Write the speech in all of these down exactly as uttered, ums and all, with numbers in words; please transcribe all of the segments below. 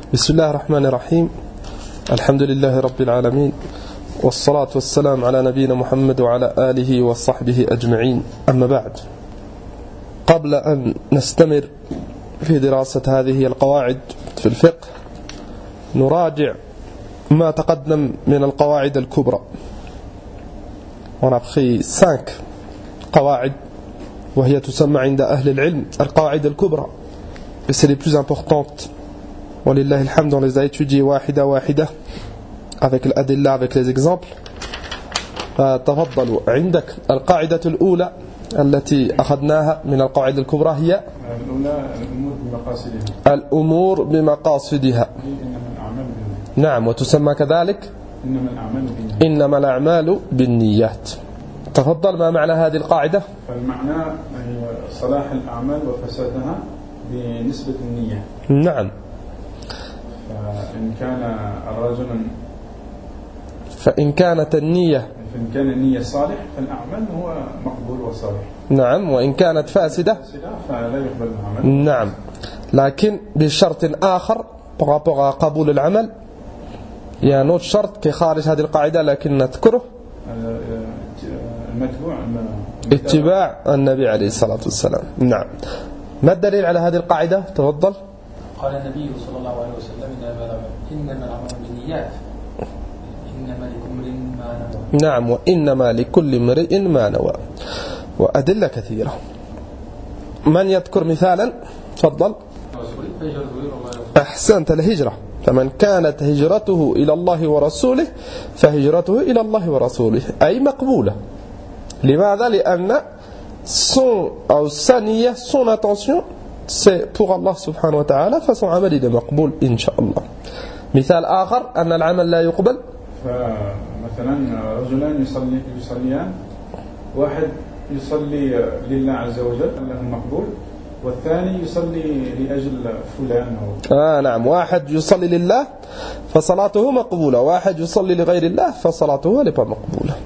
بسم الله الرحمن الرحيم. الحمد لله رب العالمين، والصلاة والسلام على نبينا محمد وعلى آله وصحبه أجمعين. أما بعد، قبل أن نستمر في دراسة هذه القواعد في الفقه نراجع ما تقدم من القواعد الكبرى. On a pris cinq قواعد وهي تسمى عند أهل العلم القواعد الكبرى، et c'est les plus importantes. ولله الحمد, on les a étudiées واحدة واحدة avec الأدلة, avec les exemples. فتفضلوا. عندك القاعدة الأولى التي أخذناها من القواعد الكبرى هي الأولى الأمور بمقاصدها. الأمور بمقاصدها. نعم، وتسمى كذلك إنما الأعمال بالنيات. إنما الأعمال بالنيات. تفضل، ما معنى هذه القاعدة؟ فالمعنى هي صلاح الأعمال وفسادها بنسبة النية. نعم. فإن كان الرجل فإن كانت النية فإن كان النية صالح فالأعمال هو مقبول وصالح. نعم، وإن كانت فاسدة فلا يقبل العمل. نعم، لكن بشرط آخر par rapport à قبول العمل. Il y a un autre شرط qui خارج هذه القاعدة لكن نذكره، المتبوع اتباع النبي عليه الصلاة والسلام. نعم. ما الدليل على هذه القاعدة؟ تفضل. قال النبي صلى الله عليه وسلم إنما الأعمال بالنيات إنما لكل امرئ ما نوى. نعم، وإنما لكل امرئ ما نوى. وأدلة كثيرة. من يذكر مثالا؟ تفضل. أحسنت. الهجرة، فمن كانت هجرته إلى الله ورسوله فهجرته إلى الله ورسوله، أي مقبولة. لماذا؟ لأن son أو sa niyyah, son attention c'est pour Allah subhanahu wa ta'ala, façon عمل il est مقبول إن شاء الله. مثال آخر أن العمل لا يقبل. فمثلا رجلان يصلي يصليان، واحد يصلي لله عز وجل أنه مقبول، والثاني يصلي لأجل فلان أو آه نعم، واحد يصلي لله فصلاته مقبولة، واحد يصلي لغير الله فصلاته ليس مقبولة.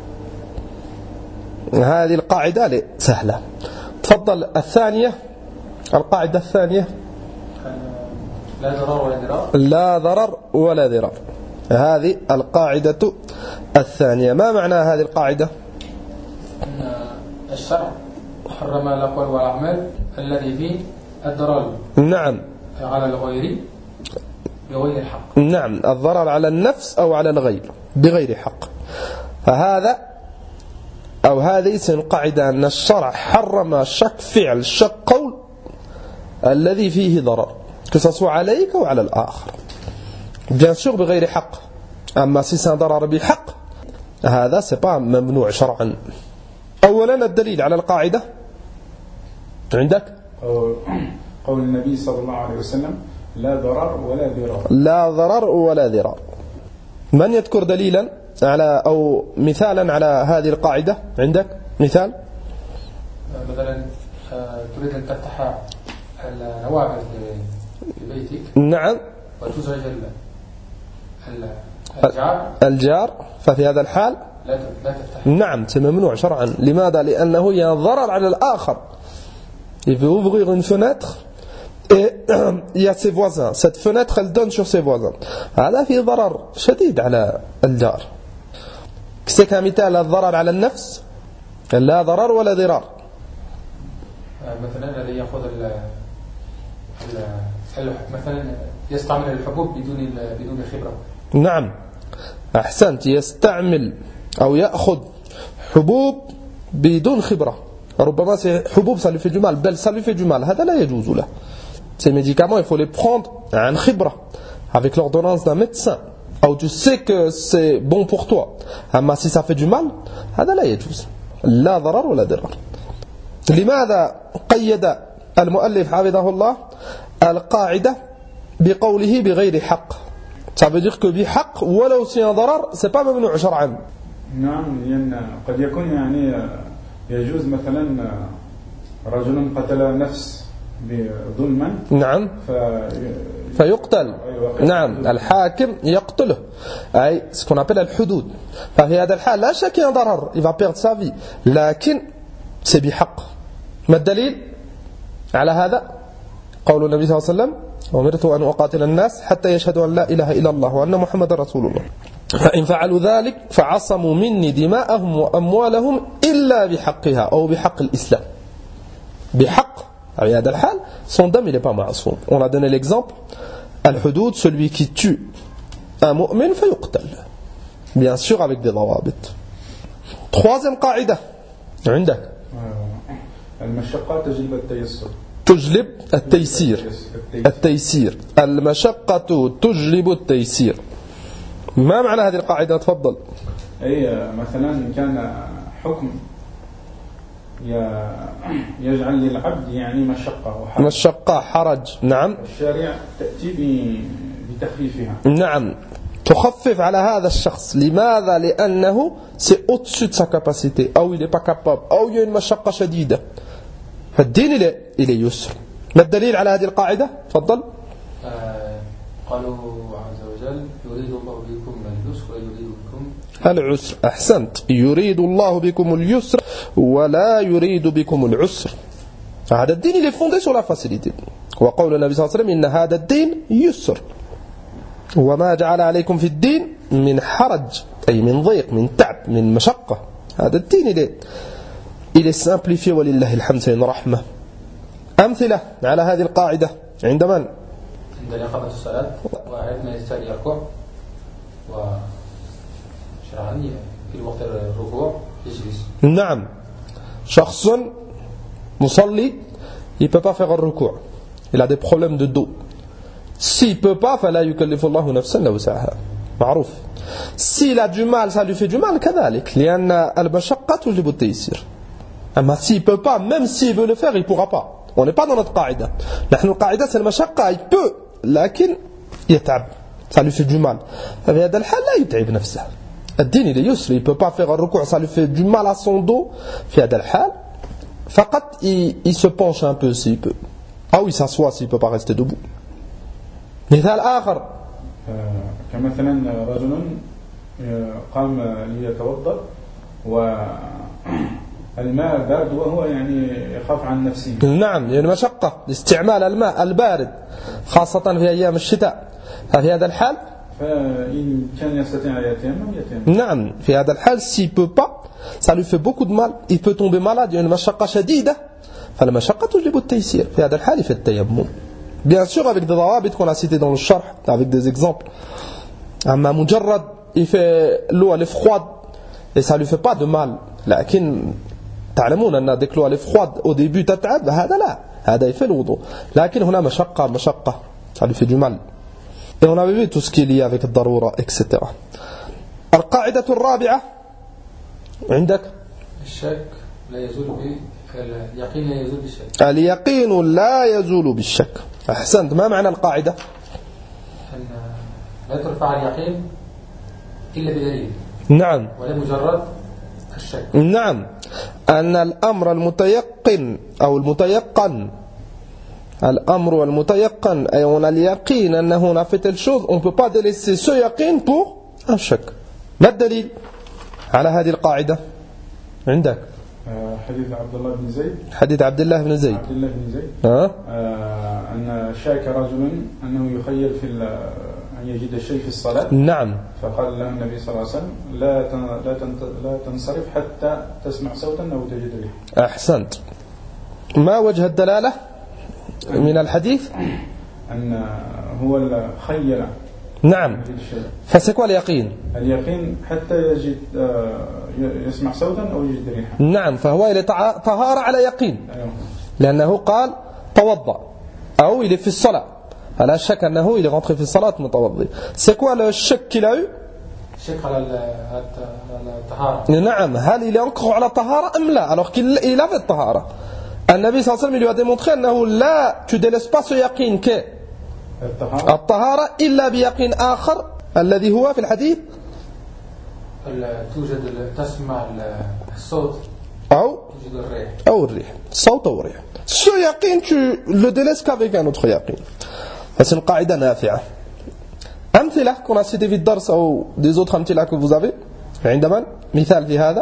هذه القاعدة سهلة. تفضل. الثانية، القاعدة الثانية لا ضرر ولا ضرار. لا ضرر ولا ضرار. هذه القاعدة الثانية. ما معنى هذه القاعدة؟ أن الشرع حرم الأقوال والأعمال الذي فيه الضرر. نعم. على الغير بغير الحق. نعم، الضرر على النفس أو على الغير بغير حق. فهذا أو هذه سنقاعدة أن الشرع حرم شك فعل شك قول الذي فيه ضرر، كسوا عليك وعلى الآخر. bien sûr بغير حق. أما si c'est un ضرر بحق هذا c'est pas ممنوع شرعا. أولا الدليل على القاعدة عندك قول النبي صلى الله عليه وسلم لا ضرر ولا ضرار. لا ضرر ولا ضرار. من يذكر دليلا على أو مثالا على هذه القاعدة؟ عندك مثال؟ مثلا تريد أن تفتح النوافذ في بيتك. نعم. وتزعج الجار. الجار، ففي هذا الحال لا تفتح. نعم، c'est ممنوع شرعا. لماذا؟ لأنه يضرر على الآخر. Il veut ouvrir une fenêtre et il y a ses voisins. Cette fenêtre elle donne sur ses voisins. هذا في ضرر شديد على الجار. c'est كمثال الضرر على النفس لا ضرر ولا ضرار. مثلا الذي يأخذ مثلا يستعمل الحبوب بدون بدون خبرة. نعم أحسنت. يستعمل أو يأخذ حبوب بدون خبرة. ربما حبوب ça lui fait du mal, بل ça lui fait du mal. هذا لا يجوز له. Ces médicaments il faut les prendre عن خبرة avec l'ordonnance d'un médecin. أو tu sais que c'est bon pour toi. أما si ça fait du mal هذا لا يجوز. لا ضرر ولا ضرار. لماذا قيد المؤلف حفظه الله القاعدة بقوله بغير حق؟ Ça veut dire que بحق ولو c'est un ضرر c'est pas ممنوع شرعا. نعم، لأن قد يكون يعني يجوز مثلا رجل قتل نفس ظلما. نعم. في فيقتل. نعم، الحاكم يقتله، أي ce qu'on appelle الحدود. ففي هذا الحال لا شك un ضرر، il va perdre sa vie، لكن c'est بحق. ما الدليل على هذا؟ قول النبي صلى الله عليه وسلم أمرت أن أقاتل الناس حتى يشهدوا أن لا إله إلا الله وأن محمد رسول الله فإن فعلوا ذلك فعصموا مني دماءهم وأموالهم إلا بحقها أو بحق الإسلام بحق في هذا الحال son dame il n'est pas معصوم. On a donné l'exemple الحدود celui qui tue un mu'min فيقتل bien sûr avec des ضوابط. troisième قاعدة عندك المشقة تجلب التيسر تجلب التيسير التيسير المشقة تجلب التيسير. ما معنى هذه القاعدة؟ تفضل. أي مثلا كان حكم يجعل للعبد يعني مشقة وحرج مشقة حرج نعم الشارع تأتي بتخفيفها نعم تخفف على هذا الشخص. لماذا؟ لأنه c'est au-dessus de sa capacité أو il n'est pas capable أو il y a une مشقة شديدة. فالدين إلى إلى يسر. ما الدليل على هذه القاعدة؟ تفضل. آه قالوا عز وجل يريد الله بكم اليسر ولا يريد بكم العسر. أحسنت. يريد الله بكم اليسر ولا يريد بكم العسر. هذا الدين il est fondé sur la facilité. وقول النبي صلى الله عليه وسلم إن هذا الدين يسر وما جعل عليكم في الدين من حرج أي من ضيق من تعب من مشقة. هذا الدين il est il est simplifié ولله الحمد سين رحمة. أمثلة على هذه القاعدة عند من؟ عند إقامة الصلاة وعندما يستوي يركع وشرعني في وقت الركوع يجلس. نعم شخص مصلي il peut pas faire un ركوع il a des problèmes de dos. s'il peut pas فلا يكلف الله نفسا إلا وسعها معروف. s'il a du mal ça lui fait du mal كذلك لأن المشقة تجلب التيسير. أما s'il peut pas même s'il veut le faire il pourra pas. on n'est pas dans notre قاعدة. نحن القاعدة c'est المشقة il peut لكن يتعب ça lui fait du mal. ففي هذا الحال لا يتعب نفسه. الدين il est يسر il peut pas faire un ركوع ça lui fait du mal à son dos. في هذا الحال فقط il, il se penche un peu s'il peut أو il s'assoit s'il peut pas rester debout. مثال آخر كمثلا رجل قام ليتوضأ والماء بارد وهو يعني يخاف عن نفسه. نعم يعني مشقة استعمال الماء البارد خاصة في أيام الشتاء. ففي هذا الحال فإن كان يستطيع يتيمم يتيمم. نعم في هذا الحال s'il peut pas ça lui fait beaucoup de mal il peut tomber malade il y a une مشقة شديدة فالمشقة تجلب التيسير. في هذا الحال il fait التيمم bien sûr avec des ضوابط qu'on a cité dans le sharh avec des exemples. أما مجرد il fait l'eau elle est froide et ça lui fait pas de mal لكن تعلمون أن dès que l'eau elle est froide au début تتعب هذا لا هذا il fait الوضوء لكن هنا مشقة مشقة ça lui fait du mal. et on avait vu tout ce qui est lié avec الضرورة et cetera. القاعدة الرابعة عندك الشك لا يزول به اليقين لا يزول بالشك. اليقين لا يزول بالشك. أحسنت. ما معنى القاعدة؟ أن لا ترفع اليقين إلا بدليل. نعم. ولا مجرد الشك. نعم. أن الأمر المتيقن أو المتيقن الأمر المتيقن أي on a اليقين أنه on a fait telle chose on ne peut pas délaisser ce يقين pour un chèque. ما الدليل على هذه القاعدة عندك؟ حديث عبد الله بن زيد حديث عبد الله بن زيد عبد الله بن زيد ها آه أن شاك رجل أنه يخيل في أن يجد الشيء في الصلاة. نعم. فقال له النبي صلى الله عليه وسلم لا لا لا تنصرف حتى تسمع صوتا أو تجد ريحا. أحسنت. ما وجه الدلالة من الحديث؟ أن هو الخيل. نعم. فسيكون اليقين اليقين حتى يجد يسمع صوتا أو يجد ريحا. نعم. فهو إلى طهارة على يقين لأنه قال توضأ أو إلى في الصلاة فلا شك أنه إلى rentré في الصلاة متوضئ. c'est quoi le chèque qu'il a eu؟ شك على الطهارة. نعم. هل il est encore على الطهارة أم لا alors qu'il il avait الطهارة. النبي صلى الله عليه وسلم lui a démontré أنه لا tu délaisses pas ce يقين que الطهارة. الطهارة إلا بيقين آخر الذي هو في الحديث توجد تسمع الصوت أو توجد الريح أو الريح الصوت أو الريح. ce يقين tu le délaisses qu'avec un autre يقين. c'est une قاعدة نافعة. أمثلة qu'on a cité في الدرس أو des autres أمثلة que vous avez عندما مثال في هذا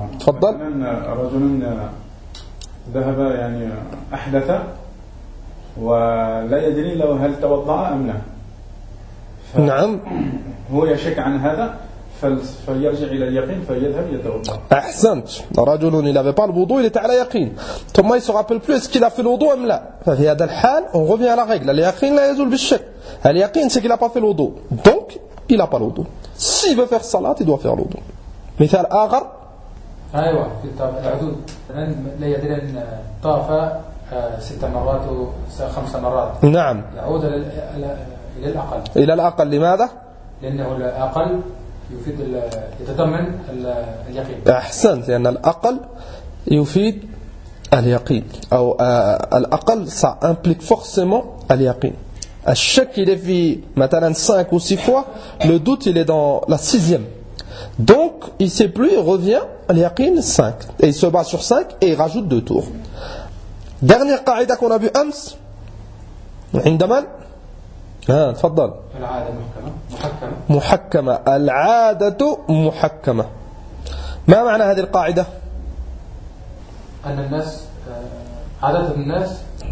تفضل. رجل ذهب يعني أحدث ولا يدري لو هل توضأ أم لا. نعم. هو يشك عن هذا فيرجع إلى اليقين فيذهب يتوضأ. أحسنت. رجل il n'avait pas le wudu, il était à la yaqin. Thomas il se rappelle plus est-ce qu'il a fait le wudu ou لا. ففي هذا الحال on revient à la règle. اليقين لا يزول بالشك. اليقين c'est qu'il n'a pas fait le wudu. Donc il n'a pas le wudu. S'il veut faire salat, il doit faire le wudu. مثال آخر. أيوة في العدود. لا يدري أن طاف ست مرات وخمس مرات. نعم. يعود إلى الأقل. إلى الأقل لماذا؟ لأنه الأقل يفيد يتضمن اليقين. أحسنت لأن الأقل يفيد اليقين أو الأقل ça implique forcément اليقين. الشك il est في مثلا cinq ou six fois, le doute il est dans la sixième. Donc il sait plus, il revient اليقين cinq et il se base sur cinq et il rajoute deux tours. Dernière قاعدة qu'on a vu أمس عند من؟ ها تفضل. العادة محكمة محكمة محكمة. العادة محكمة. ما معنى هذه القاعدة؟ أن الناس عادة الناس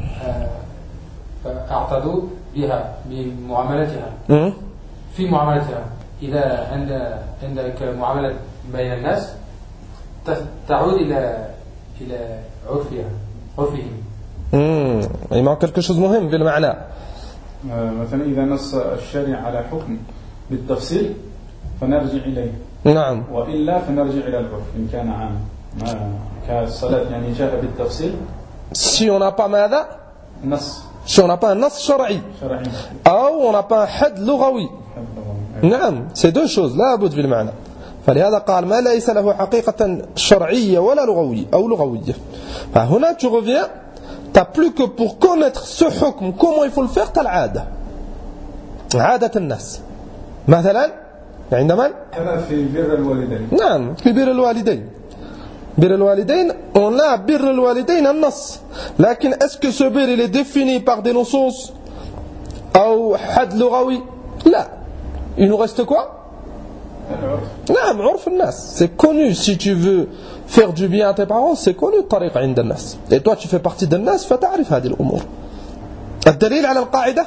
اعتادوا بها بمعاملتها في معاملتها إذا عند عندك معاملة بين الناس تعود إلى إلى عرفها عرفهم. امم il manque quelque chose مهم في المعنى. مثلا إذا نص الشارع على حكم بالتفصيل فنرجع إليه. نعم. وإلا فنرجع إلى العرف إن كان عام ما كالصلاة يعني جاء بالتفصيل. Si on n'a pas ماذا؟ نص. Si on n'a pas un نص شرعي. شرعي. أو on n'a pas un حد لغوي. نعم. C'est deux choses لا بد في المعنى. فلهذا قال ما ليس له حقيقة شرعية ولا لغوية أو لغوية. فهنا tu reviens. T'as plus que pour connaître ce hukm, comment il faut le faire, t'as l'ada. عادة الناس. مثلا عند من؟ هذا في بر الوالدين. نعم في بر الوالدين. بر الوالدين on a بر الوالدين النص. لكن est-ce que ce bir il est défini par des nusus أو حد لغوي؟ لا. Il nous reste quoi? نعم عرف الناس. C'est connu. Si tu veux faire du bien à tes parents, c'est connu الطريق عند الناس. Et toi tu fais partie de الناس فتعرف هذه الأمور. الدليل على القاعدة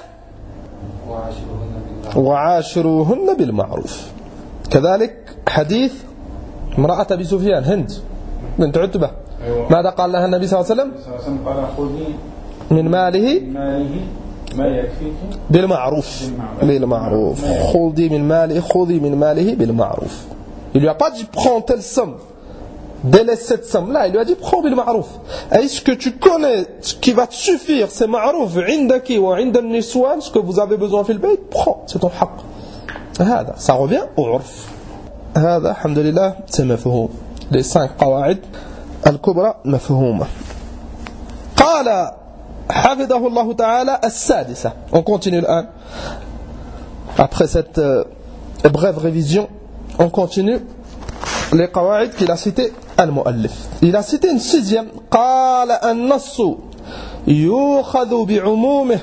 وعاشروهن بالمعروف. كذلك حديث امرأة أبي سفيان هند بنت عتبة. ماذا قال لها النبي صلى الله عليه وسلم؟ قال خذي من ماله ما يكفيك بالمعروف. بالمعروف. خذي من ماله خذي من ماله بالمعروف. Il lui a pas dit prends telle somme, délaisse cette somme là, il lui a dit prends bil ma'rouf. Est-ce que tu connais ce qui va te suffire, c'est ma'rouf عندك وعند النسوان, ce que vous avez besoin في البيت, prends, c'est ton حق. هذا ça revient au عرف. هذا الحمد لله c'est مفهوم. Les cinq قواعد الكبرى مفهومة. قال حفظه الله تعالى السادسة. On continue الآن. Après cette euh, brève révision, on continue les qawaïd qu'il a cité al-muallif. Il a cité une sixième. قال النص يؤخذ بعمومه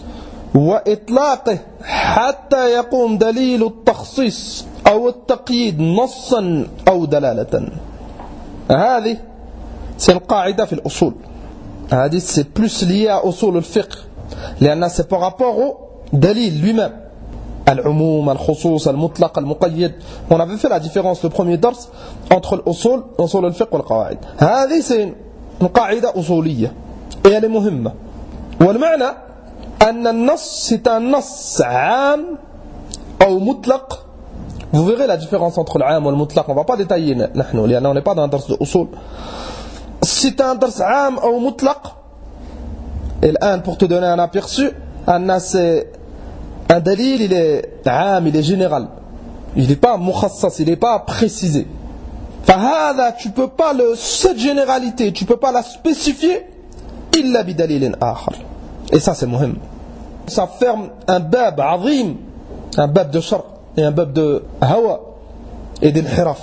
وإطلاقه حتى يقوم دليل التخصيص أو التقييد نصا أو دلالة. هذه c'est une قاعدة في الأصول. هذه c'est plus lié à أصول الفقه لأن c'est par rapport au dalil lui-même. العموم الخصوص المطلق المقيد. On avait fait la différence le premier dars entre الأصول أصول الفقه والقواعد. هذه c'est une قاعدة أصولية et elle est مهمة. والمعنى أن النص c'est un نص عام أو مطلق. Vous verrez la différence entre العام والمطلق. On va pas détailler نحن لأن on n'est pas dans un dars de أصول. C'est un dars عام أو مطلق. Et الآن pour te donner un aperçu, أن c'est un dalil, il est عام, il est général. Il n'est pas mukhassas, il n'est pas précisé. فهذا tu peux pas le, cette généralité, tu peux pas la spécifier إلا بدليل آخر. Et ça c'est مهم. Ça ferme un bab عظيم, un bab de shar et un bab de hawa et d'inhiraf.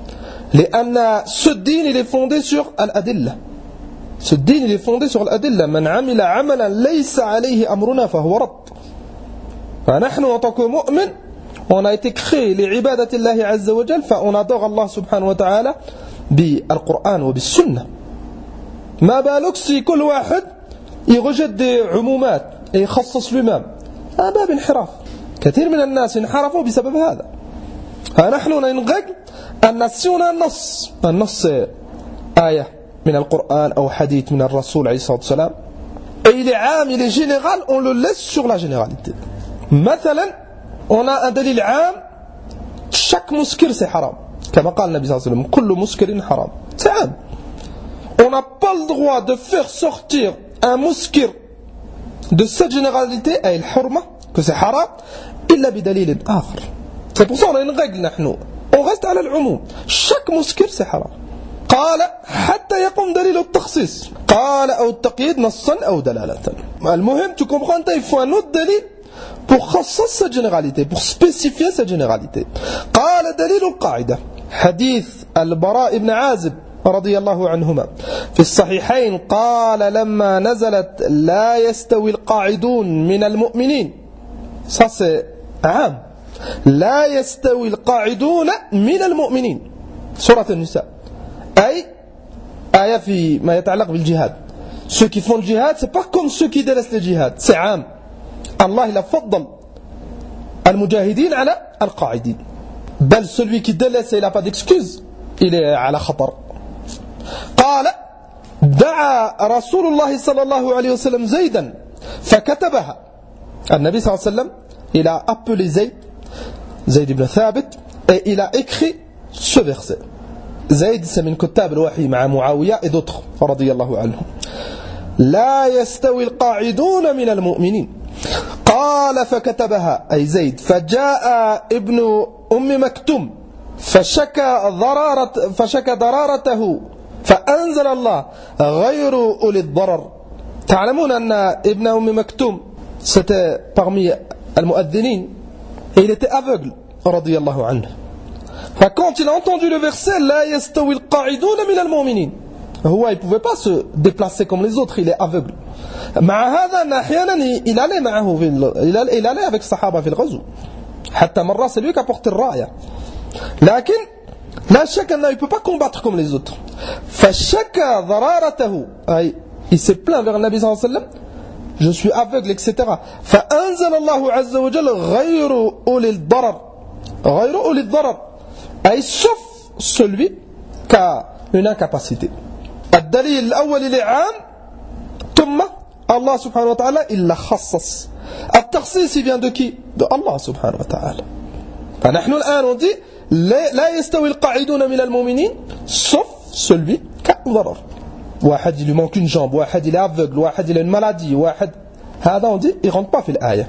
لأن ce din il est fondé sur الأدلة. Ce din il est fondé sur الأدلة. من عمل عملا ليس عليه أمرنا فهو رد. فنحن en tant que mu'min, on a été créé لعبادة الله عز وجل, فon adore Allah subhanahu wa ta'ala بالقرآن وبالسنة. ما بالك si كل واحد يرجت دي عمومات يخصص lui-même هذا باب انحراف. كثير من الناس انحرفوا بسبب هذا. فنحن ننغج أن نسينا النص النص آية من القرآن أو حديث من الرسول عليه الصلاة والسلام et il est عام, il est général, on le laisse sur la généralité. مثلا on a un dalil عام, chaque muskir c'est haram كما قال النبي صلى الله عليه وسلم كل مسكر حرام, c'est عام. On n'a pas le droit de faire sortir un muskir de cette généralité أي الحرمة que c'est haram إلا بدليل آخر. C'est pour ça on a une règle نحن, on reste على العموم, chaque muskir c'est haram. قال حتى يقوم دليل التخصيص, قال أو التقييد نصا أو دلالة. المهم tu comprends, il faut un autre délit pour خصص cette généralité, pour spécifier cette généralité. قال دليل القاعدة حديث البراء بن عازب رضي الله عنهما في الصحيحين قال لما نزلت لا يستوي القاعدون من المؤمنين, ça c'est عام, لا يستوي القاعدون من المؤمنين, سورة النساء, أي آية في ما يتعلق بالجهاد. Ceux qui font le jihad, c'est pas comme ceux qui délaissent le jihad, c'est عام. Allah il a فضل المجاهدين على القاعدين, بل celui qui délaisse et il n'a pas d'excuse, il est على خطر. قال دعا رسول الله صلى الله عليه وسلم زيدا فكتبها. النبي صلى الله عليه وسلم il a appelé Zayd, Zayd ibn Thabit, et il a écrit ce verset. Zayd c'est من كتاب الوحي مع معاوية et d'autres رضي الله عنهم. لا يستوي القاعدون من المؤمنين. قال فكتبها أي زيد فجاء ابن أم مكتوم فشكى ضرارة فشكى ضرارته فأنزل الله غير أولي الضرر. تعلمون أن ابن أم مكتوم c'était parmi المؤذنين et il était aveugle رضي الله عنه. Quand il a entendu le verset لا يستوي القاعدون من المؤمنين, هو il ne pouvait pas se déplacer comme les autres, il est aveugle. مع هذا أن أحيانا il allait معه في il allait avec الصحابة في الغزو, حتى مرة c'est lui qui a porté الراية, لكن لا شك أنه il ne peut pas combattre comme les autres. فشكى ضرارته أي il s'est plaint vers le Nabi صلى الله عليه وسلم, je suis aveugle, et cetera. فأنزل الله عز وجل غير أولي الضرر, غير أولي الضرر أي sauf celui qui a une incapacité. الدليل الأول للعام ثم الله سبحانه وتعالى إلا خصص. التخصيص vient de qui? De Allah سبحانه وتعالى. فنحن الآن on dit لا يستوي القاعدون من المؤمنين sauf celui qui a un ضرر. واحد il lui manque une jambe, واحد il est aveugle, واحد il a une maladie, واحد هذا on dit il rentre pas في الآية.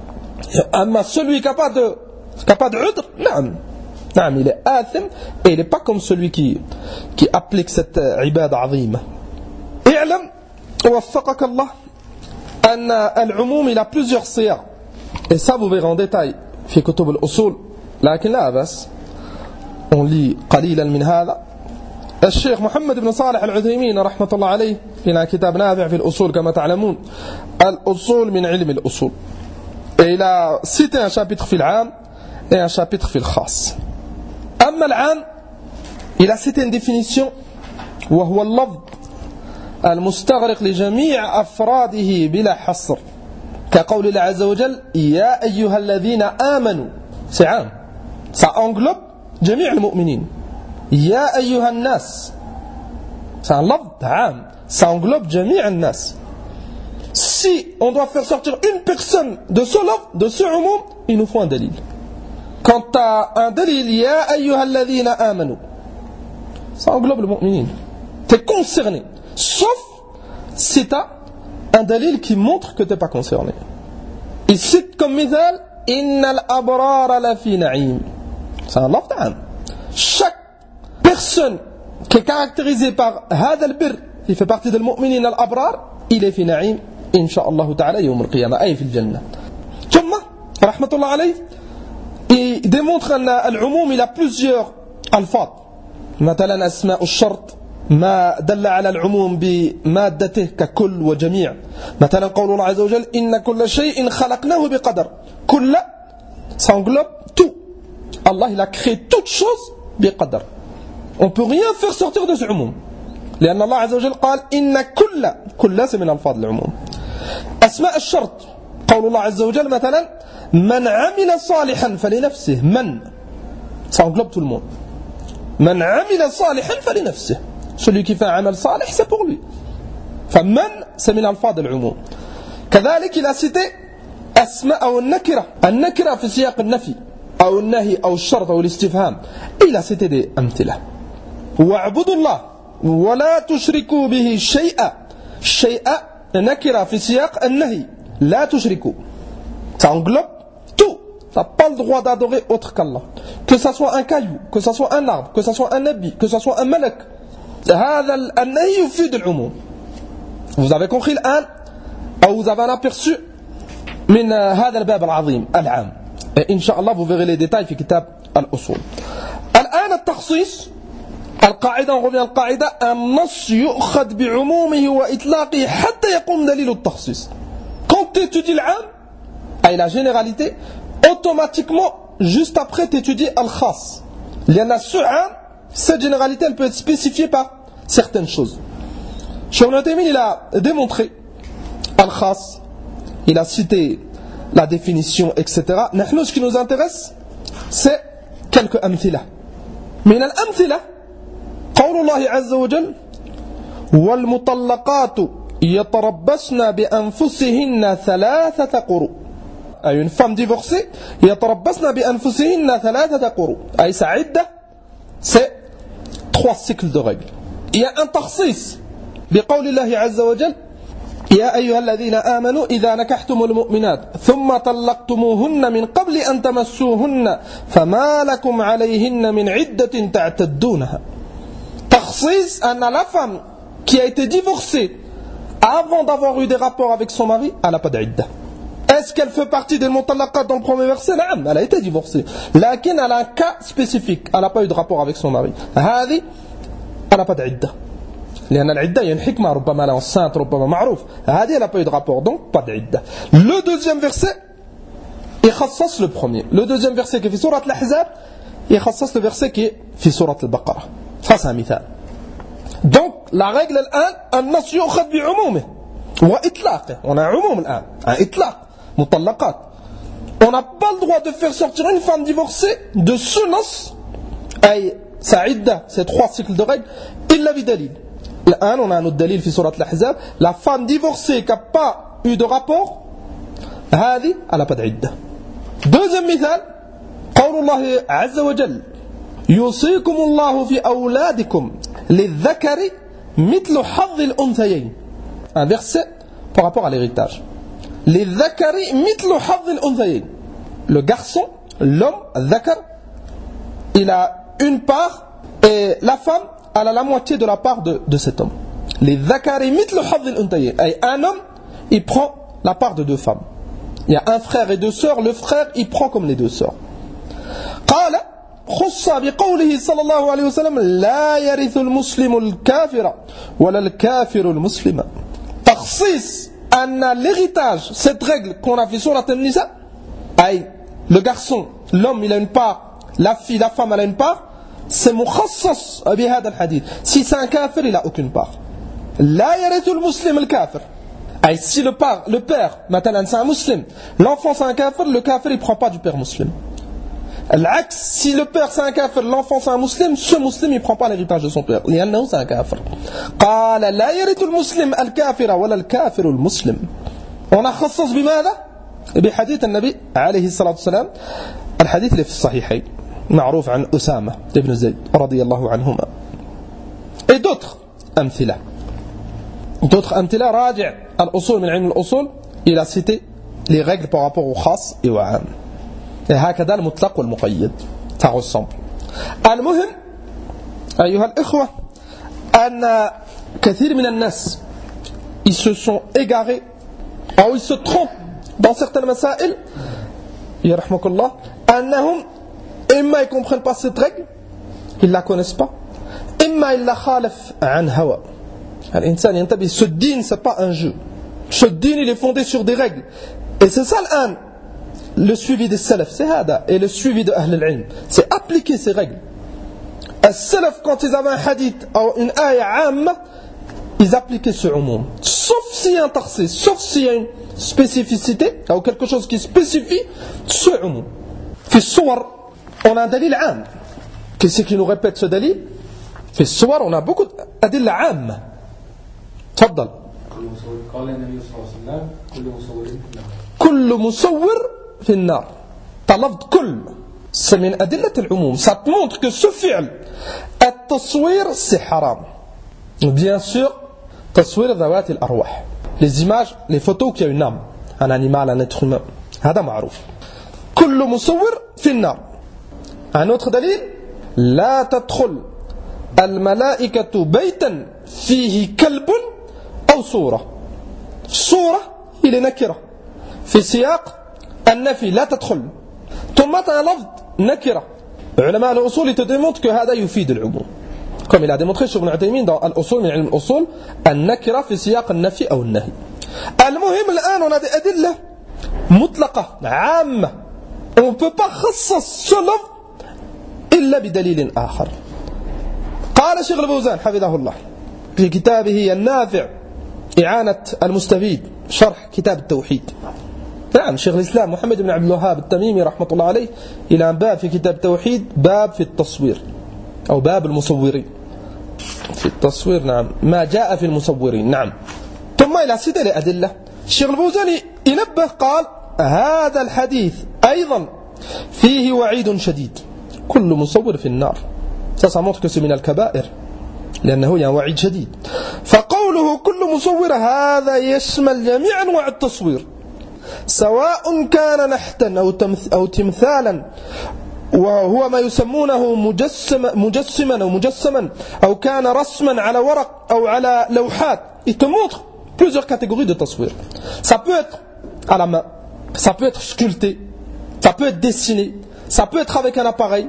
أما celui qui a pas de qui a pas de عذر, نعم نعم il est آثم et il n'est pas comme celui qui qui applique cette عبادة عظيمة. اعلم وفقك الله أن العموم il a plusieurs صيغ, et ça vous verrez en détail في كتب الأصول, لكن لا بس on lit قليلا من هذا. الشيخ محمد بن صالح العثيمين رحمة الله عليه في كتاب نافع في الأصول كما تعلمون, الأصول من علم الأصول, et il a cité un chapitre في العام et un chapitre في الخاص. أما العام il a cité une définition وهو اللفظ المستغرق لجميع أفراده بلا حصر, كقول الله عز وجل يا أيها الذين آمنوا, c'est عام, ça englobe جميع المؤمنين. يا أيها الناس, c'est un لفظ عام, ça englobe جميع الناس. Si on doit faire sortir une personne de ce lafz, de ce umum, il nous faut un dalil. Quand tu as un dalil, ya ayyuha alladhina amanu, ça englobe le mu'minin. Tu es concerné. Sauf si tu as un dalil qui montre que tu n'es pas concerné. Il cite comme mithal, innal abrara la fi na'im. C'est un lafz d'am. Chaque personne qui est caractérisée par hada al-bir, qui fait partie del mu'minin al-abrar, il est fi na'im. Inch'Allah ta'ala yawm al-qiyamah, ay fi al-jannah. Thumma, rahmatullah alayh, il démontre que l'umum il a plusieurs alfaz. مثلا أسماء الشرط ما دل على العموم بمادته ككل وجميع. مثلا قول الله عز وجل إن كل شيء خلقناه بقدر. كل ça englobe tout. Allah il a créé toute chose بقدر. On peut rien faire sortir de ce umum. لأن الله عز وجل قال إن كل كل c'est من ألفاظ العموم. أسماء الشرط قول الله عز وجل مثلا من عمل صالحا فلنفسه من ça englobe tout le monde من عمل صالحا فلنفسه celui qui fait un amal salih c'est pour lui فمن c'est من ألفاظ العموم كذلك il a cité أسماء أو النكرة النكرة في سياق النفي أو النهي أو الشرط أو الاستفهام il a cité des أمثلة واعبدوا الله ولا تشركوا به شيئا شيئا نكرة في سياق النهي لا تشركوا ça englobe tout ça n'a pas le droit d'adorer autre qu'Allah que ça soit un caillou que ça soit un arbre que ça soit un nabi que ça soit un malak هذا النهي يفيد العموم vous avez compris الآن أو vous avez un aperçu من هذا الباب العظيم العام إن شاء الله vous verrez les détails في كتاب الأصول الآن التخصيص القاعدة نرجع القاعدة النص يؤخذ بعمومه وإطلاقه حتى يقوم دليل التخصيص quand tu étudies العام أي la généralité automatiquement juste après tu étudies الخاص لأن ce عام cette généralité elle peut être spécifiée par certaines choses Cheikh Ibn Taymiyyah il a démontré الخاص il a cité la définition et cetera نحن ce qui nous intéresse c'est quelques أمثلة من الأمثلة قول الله عز وجل والمطلقات يتربصن بأنفسهن ثلاثة قروء أي une femme divorcée يتربصن بأنفسهن ثلاثة قروء أي sa عدة c'est trois cycles de règles il y a un تخصيص بقول الله عز وجل يا أيها الذين آمنوا إذا نكحتم المؤمنات ثم طلقتموهن من قبل أن تمسوهن فما لكم عليهن من عدة تعتدونها تخصيص أن la femme qui a été divorcée avant d'avoir eu des rapports avec son mari elle n'a pas d'idda est-ce qu'elle fait partie des mutallaqat dans le premier verset non elle a été divorcée lakin elle a un cas spécifique elle n'a pas eu de rapport avec son mari هذه elle n'a pas d'idda لأن العدة هي الحكمة ربما elle est enceinte ربما معروف هذه elle n'a pas eu de rapport donc pas d'idda le deuxième verset يخصص le premier le deuxième verset qui est في سورة الأحزاب يخصص le verset qui est في سورة البقرة ça c'est un مثال donc la règle الآن النص يؤخذ بعمومه وإطلاقه on a عموم الآن un إطلاق مطلقات on n'a pas le droit de faire sortir une femme divorcée de ce نص أي sa عدة ces trois cycles de règles إلا بدليل الآن on a un autre دليل في سورة الأحزاب la femme divorcée qui n'a pas eu de rapport هذه elle n'a pas d'عدة deuxième مثال قول الله عز وجل يوصيكم الله في أولادكم للذكر مثل حظ الأنثيين un verset par rapport à l'héritage للذكر مثل حظ الأنثيين le garçon l'homme الذكر il a une part et la femme elle a la moitié de la part de, de cet homme للذكر مثل حظ الأنثيين أي un homme il prend la part de deux femmes il y a un frère et deux sœurs le frère il prend comme les deux sœurs قال خص بقوله صلى الله عليه وسلم لا يرث المسلم الكافر ولا الكافر المسلم تخصيص أن l'héritage cette règle qu'on a fait sur la Nisa أي le garçon l'homme il a une part la fille la femme elle a une part c'est مخصص بهذا الحديث si c'est un kafir il a aucune part لا يرث المسلم الكافر أي si le père le père مثلا c'est un musulman l'enfant c'est un kafir le kafir il prend pas du père musulman العكس si le père c'est un kafir l'enfant c'est un musulman ce musulman il prend pas l'héritage de son père لأنه c'est un kafir قال لا يرث المسلم الكافر ولا الكافر المسلم on a خصص بماذا بحديث النبي عليه الصلاة والسلام الحديث اللي في الصحيحين معروف عن أسامة ابن زيد رضي الله عنهما et d'autres أمثلة d'autres أمثلة راجع الأصول من علم الأصول il a cité les règles par rapport au خاص et au عام هكذا المطلق والمقيد ça ressemble المهم أيها الإخوة أن كثير من الناس ils se sont égarés ou ils se trompent dans certaines مسائل يرحمك الله أنهم إما ils ne comprennent pas cette règle ils ne la connaissent pas إما ils la خالف عن هوى الإنسان ينتبه ce dîn c'est pas un jeu ce dîn il est fondé sur des règles et c'est ça l'un le suivi des salaf, c'est hada, et le suivi de Ahl al-Ilm, c'est appliquer ces règles. Les salaf, quand ils avaient un hadith ou une ayah amma, ils appliquaient ce umum. Sauf s'il y a un takhsis, sauf s'il y a une spécificité ou quelque chose qui spécifie ce umum. في الصور on a un dalil عام. Qu'est-ce qui nous répète ce dalil? في الصور on a beaucoup d'adilla عامة. تفضل. قال النبي صلى الله عليه وسلم كل مصور في النار. كل مصور في النار. طلبت كل c'est من أدلة العموم. Ça te montre que ce فعل التصوير c'est haram. Bien sûr تصوير ذوات الأرواح. Les images, les photos qui a une âme, un animal, un être humain. هذا معروف. كل مصور في النار. Un autre دليل لا تدخل الملائكة بيتا فيه كلب أو صورة. صورة هي نكرة في سياق النفي لا تدخل. ثم لفظ نكرة. علماء الأصول te démontrent que هذا يفيد العموم. Comme il a démontré sur Ibn Uthaymin dans Al-Usul من علم الأصول النكرة في سياق النفي أو النهي. المهم الآن on a des أدلة مطلقة عامة. On ne peut pas خصص ce لفظ إلا بدليل آخر. قال شيخ الفوزان حفظه الله في كتابه النافع إعانة المستفيد شرح كتاب التوحيد. نعم شيخ الإسلام محمد بن عبد الوهاب التميمي رحمة الله عليه إلى باب في كتاب التوحيد باب في التصوير أو باب المصورين في التصوير. نعم ما جاء في المصورين. نعم ثم إلى سيدة الأدلة الشيخ الفوزاني ينبه قال هذا الحديث أيضا فيه وعيد شديد. كل مصور في النار. Ça ça montre que c'est من الكبائر لأنه يعني وعيد شديد. فقوله كل مصور هذا يشمل جميع أنواع التصوير سواء كان نحتا أو, أو تمثالا وهو ما يسمونه مجسم مجسما أو مجسما أو كان رسما على ورق أو على لوحات. Il te montre plusieurs catégories de taswir. Ça peut être à la main, ça peut être sculpté, ça peut être dessiné, ça peut être avec un appareil,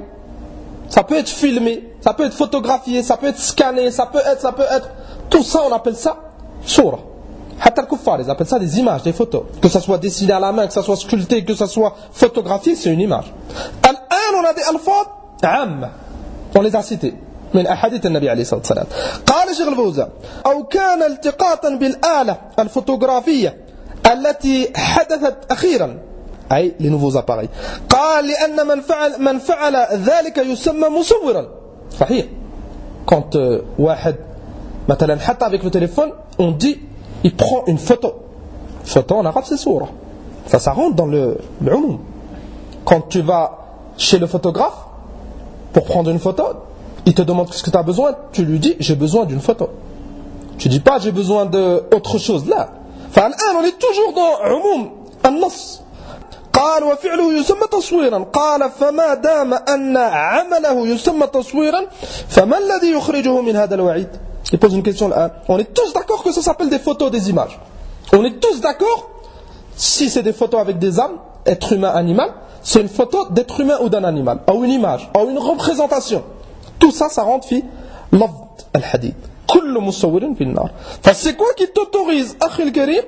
ça peut être filmé, ça peut être photographié, ça peut être scanné, ça peut être, ça peut être. Tout ça on appelle ça soura. Hatta al-kuffar, ils appellent ça des images, des photos. Que ça soit dessiné à la main, que ça soit sculpté, que ça soit photographié, c'est une image. Al-an, on a des alfad am. On les a cités. من أحاديث النبي عليه الصلاة والسلام. قال شيخ الفوزان أو كان التقاطا بالآلة الفوتوغرافية التي حدثت أخيرا أي les nouveaux appareils. قال لأن من فعل من فعل ذلك يسمى مصورا. صحيح. Quand euh, واحد مثلا حتى avec le téléphone on dit il prend une photo. Photo en arabe c'est soura. Ça, ça rentre dans le l'umum. Quand tu vas chez le photographe pour prendre une photo, il te demande ce que tu as besoin, tu lui dis j'ai besoin d'une photo. Tu dis pas j'ai besoin d'autre chose là. Enfin, on est toujours dans umum النص. قال وفعله يسمى تصويرا. قال فما دام أن عمله يسمى تصويرا فما الذي يخرجه من هذا الوعيد. Il pose une question là. On est tous d'accord que ça s'appelle des photos, des images. On est tous d'accord si c'est des photos avec des âmes, être humain, animal, c'est une photo d'être humain ou d'un animal, ou une image, ou une représentation. Tout ça, ça rentre fi lafd al-hadith. Kullu musawwirin fi an-nar. Enfin, c'est quoi qui t'autorise, akhi al-karim,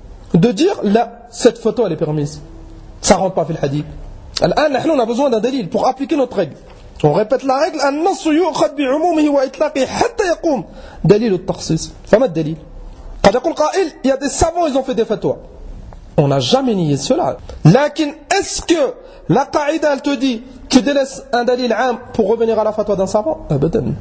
de dire là, cette photo elle est permise. Ça rentre pas fi al-hadith. Al-an, on a besoin d'un dalil pour appliquer notre règle. On répète la règle النص يؤخذ بعمومه وإطلاقه حتى يقوم دليل التخصيص. فما الدليل؟ قد يقول قائل il y a des savants ils ont fait des fatwas. On n'a jamais nié cela. لكن est-ce que la qaïda elle te dit tu délaisses un dalil عام pour revenir à la fatwa d'un savant? أبدا.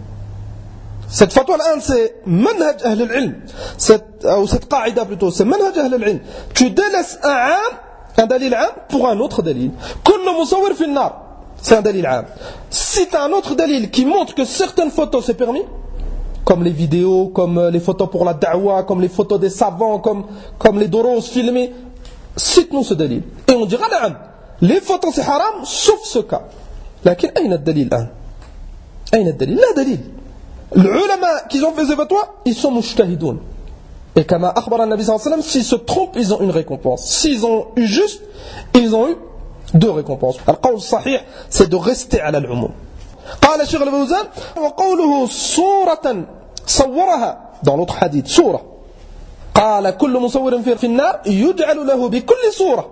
Cette fatwa الآن c'est منهج أهل العلم. Cette ou cette qaïda plutôt c'est منهج أهل العلم. Tu délaisses un عام un dalil عام pour un autre dalil. كل مصور في النار. C'est un dalil عام. Si tu as un autre dalil qui montre que certaines photos c'est permis, comme les vidéos, comme les photos pour la da'wa, comme les photos des savants, comme, comme les doros filmés, cite-nous ce dalil. Et on dira نعم. Les photos c'est haram sauf ce cas. لكن أين الدليل الآن؟ أين الدليل؟ لا دليل. العلماء qui ont fait ces fatwas, ils sont mujtahidun. Et comme أخبر النبي صلى الله عليه وسلم, s'ils se trompent, ils ont une récompense. S'ils ont eu juste, ils ont eu deux récompenses. القول الصحيح c'est de rester على العموم. قال الشيخ الفوزان وقوله صورة صورها dans l'autre hadith صورة قال كل مصور في النار يجعل له بكل صورة.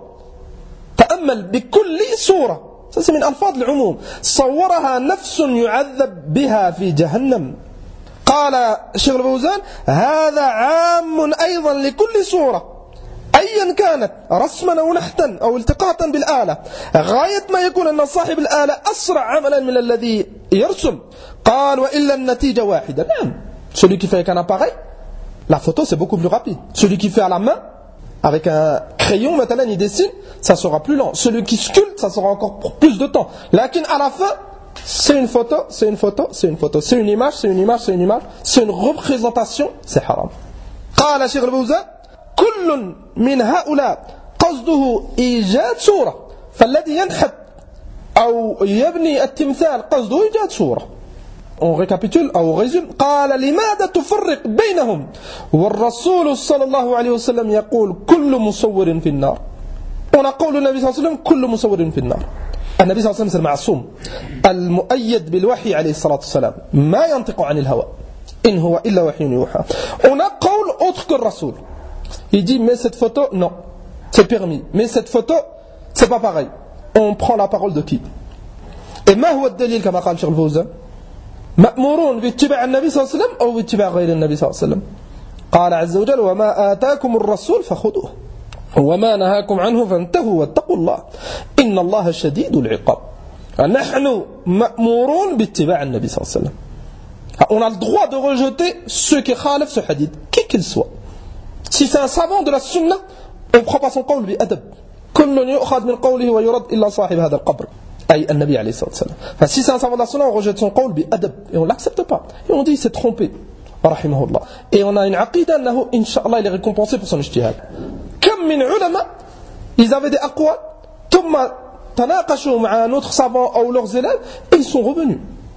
تأمل بكل صورة. ça c'est من ألفاظ العموم. صورها نفس يعذب بها في جهنم. قال الشيخ الفوزان هذا عام أيضا لكل صورة أيا كانت رسما أو نحتا أو التقاطا بالآلة غاية ما يكون أن صاحب الآلة أسرع عملا من الذي يرسم قال وإلا النتيجة واحدة. نعم, celui qui fait avec un appareil, la photo c'est beaucoup plus rapide. Celui qui fait à la main avec un crayon maintenant il dessine, ça sera plus lent. Celui qui sculpte, ça sera encore pour plus de temps. Lakin à la fin, c'est une photo, c'est une photo, c'est une photo, c'est une image, c'est une image, c'est une image, c'est une représentation, c'est haram. قال شيخ الفوزان كل من هؤلاء قصده إيجاد صورة, فالذي ينحت أو يبني التمثال قصده إيجاد صورة. On récapitule أو résume. قال لماذا تفرق بينهم والرسول صلى الله عليه وسلم يقول كل مصور في النار, ونقول النبي صلى الله عليه وسلم كل مصور في النار. النبي صلى الله عليه وسلم المعصوم المؤيد بالوحي عليه الصلاة والسلام ما ينطق عن الهوى إن هو إلا وحي يوحى. On a قول autre que le Rasoul. Il dit mais cette photo non, c'est permis, mais cette photo c'est pas pareil. On prend la parole de qui? Et ما هو الدليل كما قال شيخ الفوزان؟ مأمورون باتباع النبي صلى الله عليه وسلم أو باتباع غير النبي صلى الله عليه وسلم. قال عز وجل وما آتاكم الرسول فخذوه وما نهاكم عنه فانتهوا واتقوا الله إن الله شديد العقاب. نحن مأمورون باتباع النبي صلى الله عليه وسلم. On a le droit de rejeter ceux qui khalifent ce hadith, qui qu'il soit. Si c'est un savant de la sunna, on ne prend pas son qawl bi-adab. كل يؤخذ من قوله ويرد إلا صاحب هذا القبر. أي النبي عليه الصلاة والسلام. Enfin, si c'est un savant de la sunna, on rejette son qawl bi-adab et on ne l'accepte pas. Et on dit il s'est trompé. رحمه الله. Et on a une aqida أنه إن شاء الله il est récompensé pour son ijtihad. كم من علماء ils avaient des aqwal ثم تناقشوا مع un autre savant أو leurs élèves et ils sont revenus.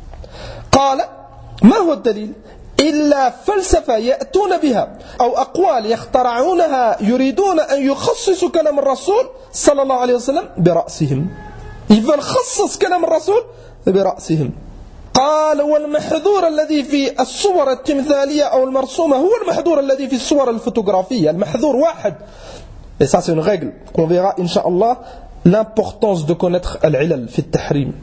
قال ما هو الدليل إلا فلسفة يأتون بها أو أقوال يخترعونها يريدون أن يخصصوا كلام الرسول صلى الله عليه وسلم برأسهم. Ils veulent خصص كلام الرسول برأسهم. قال والمحظور الذي في الصور التمثالية أو المرسومة هو المحظور الذي في الصور الفوتوغرافية. المحظور واحد. Et ça c'est une règle qu'on verra Inch'Allah l'importance de connaître العلل في التحريم.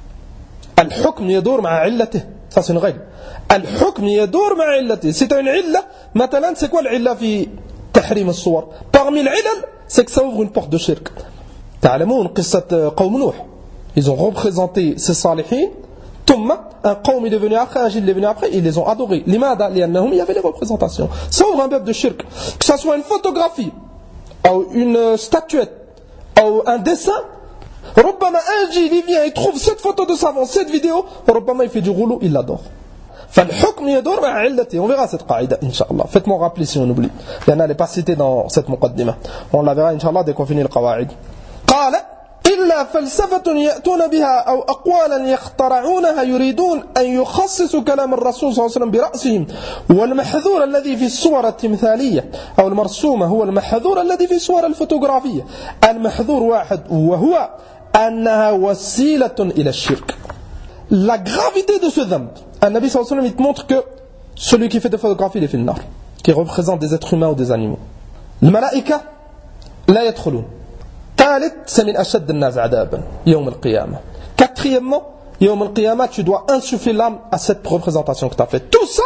الحكم يدور مع علته. Ça c'est une règle. الحكم يدور مع علته. C'est une علة. مثلا c'est quoi العلة في تحريم الصور? Parmi العلل c'est que ça ouvre une porte de shirk. تعلمون قصة قوم نوح. Ils ont représenté ces salihins. ثم un قوم est devenu après, un gil est venu après, ils les ont adorés. لماذا؟ لأنهم il y avait des représentations. Ça ouvre un bab de shirk. Que ça soit une photographie ou une statuette ou un dessin. ربما un gil il vient, il trouve cette photo de savant, cette vidéo, ربما il fait du rouleau, il l'adore. فالحكم يدور مع علته. On verra cette qaïda Inch'Allah. Faites-moi rappeler si on oublie. لأن elle n'est pas citée dans cette muqaddimah. On la verra Inch'Allah dès qu'on finit le qawaïd. قال إلا فلسفة يأتون بها أو أقوالا يخترعونها يريدون أن يخصصوا كلام الرسول صلى الله عليه وسلم برأسهم والمحذور الذي في الصور التمثالية أو المرسومة هو المحذور الذي في الصور الفوتوغرافية. المحذور واحد وهو أنها وسيلة إلى الشرك. La gravité de ce dhanb, un Nabi sallallahu alayhi wa sallam il te montre que celui qui fait des photographies il est fil nar, qui représente des êtres humains ou des animaux. Les malaïka la yadkhulun. ثالث c'est min ashad an-nas adaban yawm al-qiyamah. Quatrièmement, yawm al-qiyamah tu dois insuffler l'âme à cette représentation que tu as fait. Tout ça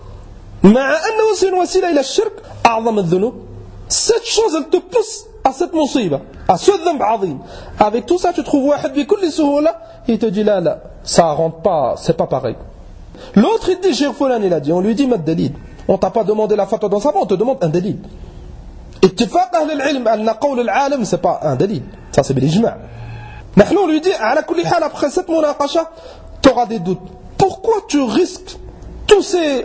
مع أنه c'est une wasila ila ash-shirk أعظم الذنوب. Cette chose elle te pousse à cette musiba, à ce dhanb azim. Avec tout ça tu trouves واحد بكل سهولة il te dit là là ça rentre pas, c'est pas pareil. L'autre il dit Cheikh Fulan il a dit, on lui dit mad dalil. On t'a pas demandé la photo dans sa main, on te demande un dalil. اتفاق أهل العلم أن قول العالم c'est pas un dalil, ça c'est بالإجماع. نحن on lui dit على كل حال après cette مناقشة tu auras des doutes. Pourquoi tu risques tous ces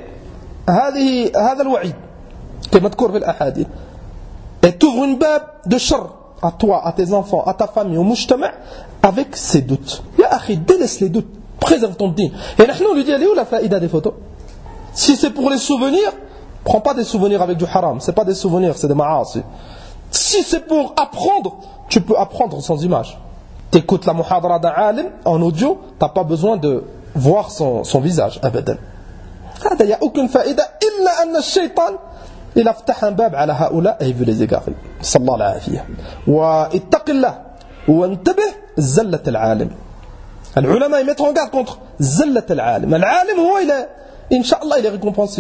هذه هذا الوعيد كما تذكر في الأحاديث et tu ouvres une bab de char à toi, à tes enfants, à ta famille, au mujtama' avec ces doutes. Ya akhi, délaisse les doutes, préserve ton din. Et nous on lui dit elle est où la faïda des photos? Si c'est pour les souvenirs, prends pas des souvenirs avec du haram, c'est pas des souvenirs, c'est des ma'asi. Si c'est pour apprendre, tu peux apprendre sans image. T'écoutes la muhadara d'un alim en audio, t'as pas besoin de voir son, son visage, abadan. Il n'y a aucune faïda, illa anna shaytan il aftah un bab ala haoula et il veut les égarer. Sallallahu alayhi wa sallam. Wa ittaqillah wa intabih zallat al-alim. Les ulama ils mettent en garde contre zallat al-alim. Al-alim, il est, Inch'Allah, il est récompensé.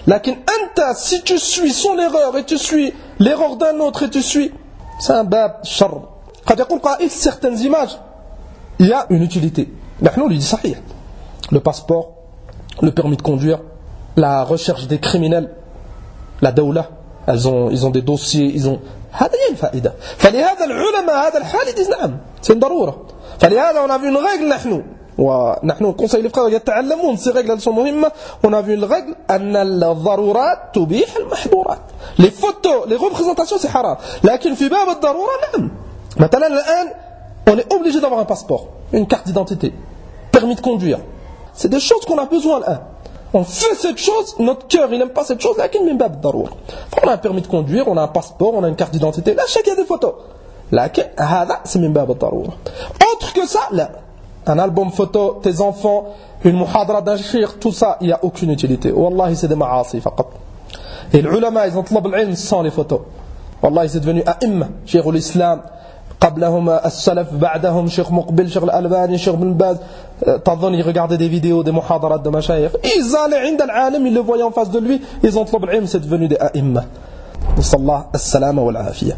Lakin anta, si tu suis son erreur et tu suis l'erreur d'un autre et tu suis, c'est un bab charr. قد يقول قائل certaines images, il y a une utilité. نحن lui dit صحيح. Le passeport, le permis de conduire, la recherche des criminels, la dawla, elles ont, ils ont des dossiers, ils ont هذا هي الفائدة. فلهذا العلماء هذا الحال يدز نعم c'est une ضرورة. فلهذا on a vu une règle نحن ونحن نقول les frères يتعلمون ces règles elles sont مهمة. On a vu une règle أن الضرورات تبيح المحظورات. Les photos, les représentations c'est haram. لكن في باب الضرورة نعم. مثلا الآن on est obligé d'avoir un passeport, une carte d'identité, permis de conduire. C'est des choses qu'on a besoin là. On fait cette chose, notre cœur il n'aime pas cette chose, lakin min bab daroura. On a un permis de conduire, on a un passeport, on a une carte d'identité, là chacun a des photos. Lakin hada c'est min bab daroura. Autre que ça, là, un album photo, tes enfants, une muhadra d'un cheikh, tout ça, il n'y a aucune utilité. Wallahi c'est des ma'asi faqat. Et les ulama ils ont tlab al-ilm sans les photos. Wallahi c'est devenu a'imma, cheikh l'islam. قبلهم السلف بعدهم شيخ مقبل شيخ الألباني شيخ بن باز تظن ils regardaient des vidéos des muhadarat de mashayikh ils allaient عند العالم ils le voyaient en face de lui ils ont طلب العلم c'est devenu des أئمة نسأل الله السلامة والعافية.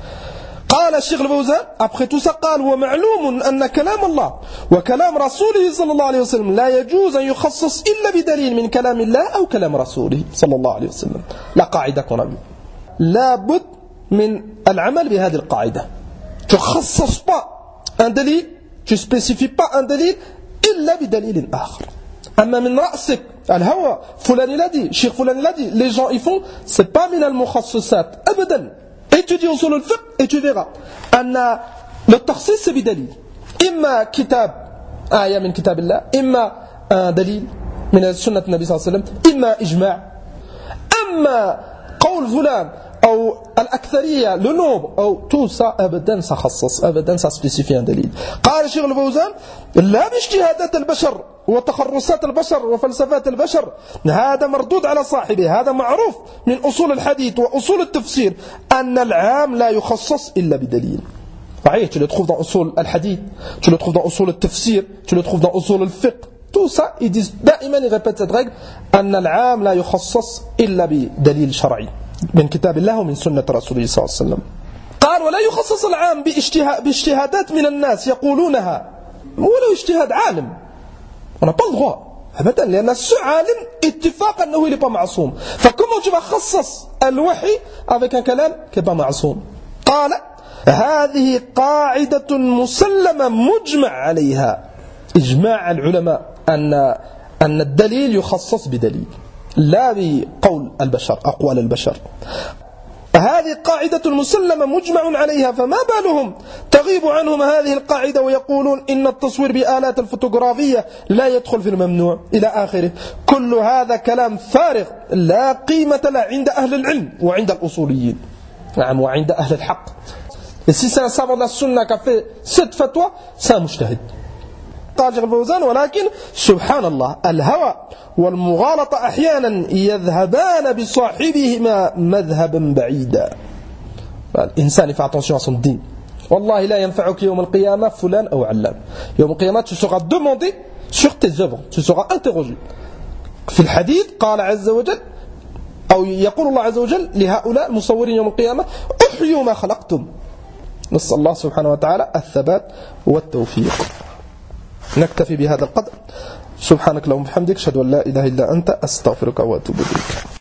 قال الشيخ الفوزان après tout ça قال ومعلوم أن كلام الله وكلام رسوله صلى الله عليه وسلم لا يجوز أن يخصص إلا بدليل من كلام الله أو كلام رسوله صلى الله عليه وسلم. لا قاعدة كنا لا بد من العمل بهذه القاعدة. Tu ne khasses pas un délit, tu ne spécifies pas un délit, إلا بدليل آخر. أما من رأسك الهوى فلان l'a dit, Cheikh فلان l'a dit, les gens y font, c'est pas من المخصصات أبدا. Étudie usul al-fiqh et tu verras. أن le takhsis c'est بدليل. إما كتاب آية من كتاب الله, إما un دليل من سنة النبي صلى الله عليه وسلم, إما إجماع. أما قول فلان أو الأكثرية le nombre أو tout ça أبدا سخصص أبدا سسبيسيفي un دليل. قال الشيخ الفوزان لا باجتهادات البشر وتخرصات البشر وفلسفات البشر هذا مردود على صاحبه. هذا معروف من أصول الحديث وأصول التفسير أن العام لا يخصص إلا بدليل. صحيح tu le trouves dans أصول الحديث, tu le trouves dans أصول التفسير, tu le trouves dans أصول الفقه. Tout ça ils disent دائما ils répètent cette règle أن العام لا يخصص إلا بدليل شرعي من كتاب الله ومن سنة رسوله صلى الله عليه وسلم. قال ولا يخصص العام باجتهادات من الناس يقولونها ولو اجتهاد عالم. On n'a pas le droit أبدا لأن السوء عالم اتفاقا أنه il n'est pas معصوم. فكما tu vas خصص الوحي avec un كلام qui n'est pas معصوم. قال هذه قاعدة مسلمة مجمع عليها إجماع العلماء أن أن الدليل يخصص بدليل لا بقول البشر أقوال البشر. هذه قاعدة مسلمة مجمع عليها فما بالهم تغيب عنهم هذه القاعدة ويقولون إن التصوير بآلات الفوتوغرافية لا يدخل في الممنوع إلى آخره. كل هذا كلام فارغ لا قيمة له عند أهل العلم وعند الأصوليين نعم وعند أهل الحق. Et si c'est un savant de la sunna qui a fait cette fatwa, c'est un mujtahid. قال شيخ الفوزان ولكن سبحان الله الهوى والمغالطة أحيانا يذهبان بصاحبهما مذهبا بعيدا. الإنسان fait attention à son din. والله لا ينفعك يوم القيامة فلان أو علام. يوم القيامة tu seras demandé sur tes œuvres, tu seras interrogé. في الحديث قال عز وجل أو يقول الله عز وجل لهؤلاء المصورين يوم القيامة أحيوا ما خلقتم. نسأل الله سبحانه وتعالى الثبات والتوفيق. نكتفي بهذا القدر. سبحانك اللهم وبحمدك أشهد أن لا إله إلا أنت أستغفرك وأتوب إليك.